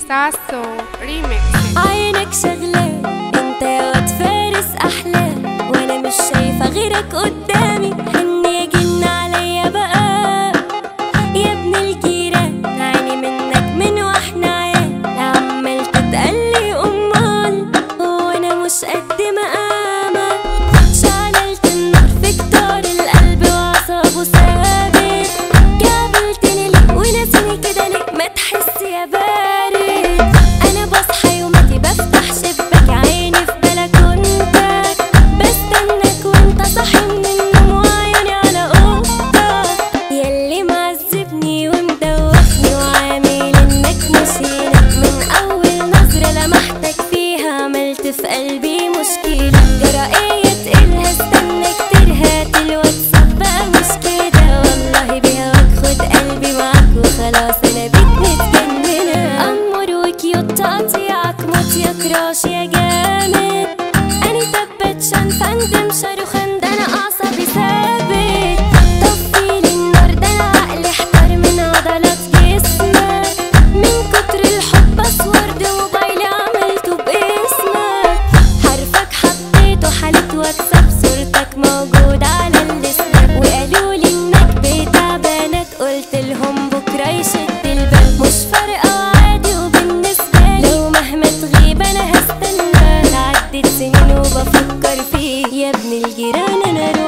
ساسو ريميكس. عينك شغلة انت يا واد فارس احلام، وانا مش شايفة غيرك قدامي. حني جن عليا بقى يا ابن الجيران، عيني منك من واحنا عيال. عمال تتقلي امال وانا مش قد مقامك. شعللت النار في كتار القلب وعصابه ثابت. قابلتني ليه وناسيني كده ليه؟ ما تحس يا بارد. انا بصحى يوماتي بفتح شباك عيني في بلكونتك، بستناك وانت صاحي من النوم وعيوني على اوضتك. ياللي معذبني ومدوخني وعامل انك نسينا. من اول نظرة لمحتك فيها عملت في قلبي مشكلة. جرأية تقلها استنى كتير، هات الواتساب بقى مش كده. والله بهواك خد قلبي معاك وخلاص انا بيك متجننة. أمور وكيوت تقطيعك موت يا كراش يا جامد. أنا تبت شان فندم شاروخان، ده أنا أعصابي ثابت. طفيلي النار ده أنا عقلي احتار من عضلات جسمك. من كتر الحب أسورد موبايلي عملته باسمك. حرفك حطيته حالة واتساب، صورتك موجودة على السناب. وقالولي إنك بتاع بنات، قلت لهم بكرة يشد الباب. مش فارقة عادي وبالنسبة لي، لو مهما تغيب أنا هستنى. عدت سنين وبفكر فيك يا ابن الجيران، أنا